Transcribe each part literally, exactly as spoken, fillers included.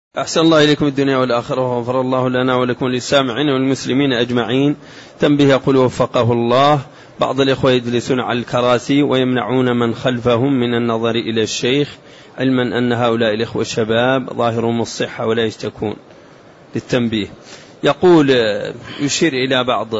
أحسن الله إليكم الدنيا والآخرة وغفر الله لنا ولكم للسامعين والمسلمين أجمعين. تنبيه يقول وفقه الله: بعض الإخوة يجلسون على الكراسي ويمنعون من خلفهم من النظر إلى الشيخ، علما أن هؤلاء الإخوة الشباب ظاهرهم الصحة ولا يشتكون. للتنبيه يقول يشير إلى بعض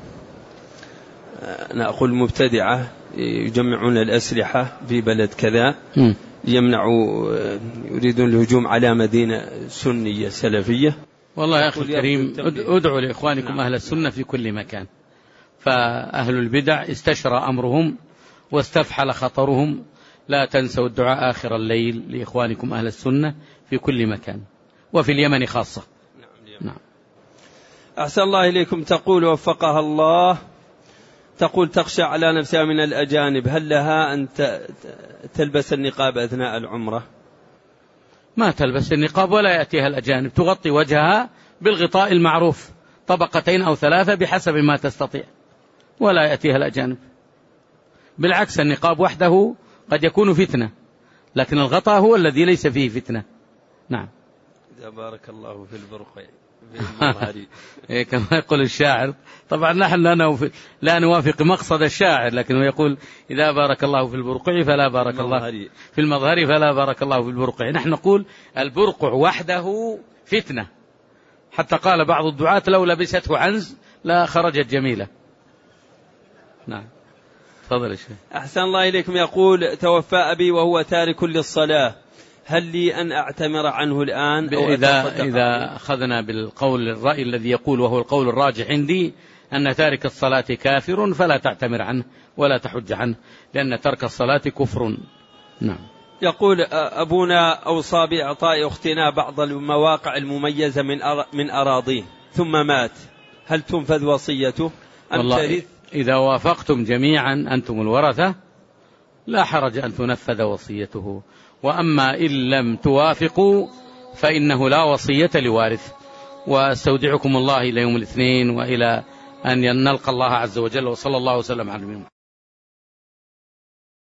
أنا أقول مبتدعة يجمعون الأسلحة في بلد كذا يمنعوا يريدون الهجوم على مدينة سنية سلفية. والله يا أخي الكريم ادعوا لإخوانكم نعم. أهل السنة في كل مكان، فأهل البدع استشرى أمرهم واستفحل خطرهم. لا تنسوا الدعاء آخر الليل لإخوانكم أهل السنة في كل مكان وفي اليمن خاصة. نعم, نعم. أحسن الله إليكم. تقول وفقها الله، تقول تخشى على نفسها من الأجانب، هل لها أن تلبس النقاب أثناء العمرة؟ ما تلبس النقاب ولا يأتيها الأجانب، تغطي وجهها بالغطاء المعروف طبقتين أو ثلاثة بحسب ما تستطيع، ولا يأتيها الأجانب. بالعكس النقاب وحده قد يكون فتنة، لكن الغطاء هو الذي ليس فيه فتنة. نعم. إذا بارك الله في البرقع كما يقول الشاعر. طبعا نحن لا, لا نوافق مقصد الشاعر، لكنه يقول إذا بارك الله في البرقع فلا بارك الله في المظهر فلا بارك الله في البرقع. نحن نقول البرقع وحده فتنة، حتى قال بعض الدعاة لو لبسته عنز لا خرجت جميلة. نعم تفضل يا شيخ. أحسن الله إليكم. يقول توفى أبي وهو تارك للصلاة، هل لي أن أعتمر عنه الآن أو إذا, إذا أخذنا بالقول الرأي الذي يقول وهو القول الراجح عندي أن تارك الصلاة كافر فلا تعتمر عنه ولا تحج عنه، لأن ترك الصلاة كفر. نعم. يقول أبونا أوصى بإعطاء أختنا بعض المواقع المميزة من من أراضيه ثم مات، هل تنفذ وصيته أم والله ترث؟ إذا وافقتم جميعا أنتم الورثة لا حرج أن تنفذ وصيته، وأما إن لم توافقوا فإنه لا وصية لوارث. واستودعكم الله إلى يوم الاثنين وإلى أن نلقى الله عز وجل، وصلى الله وسلم على المؤمنين.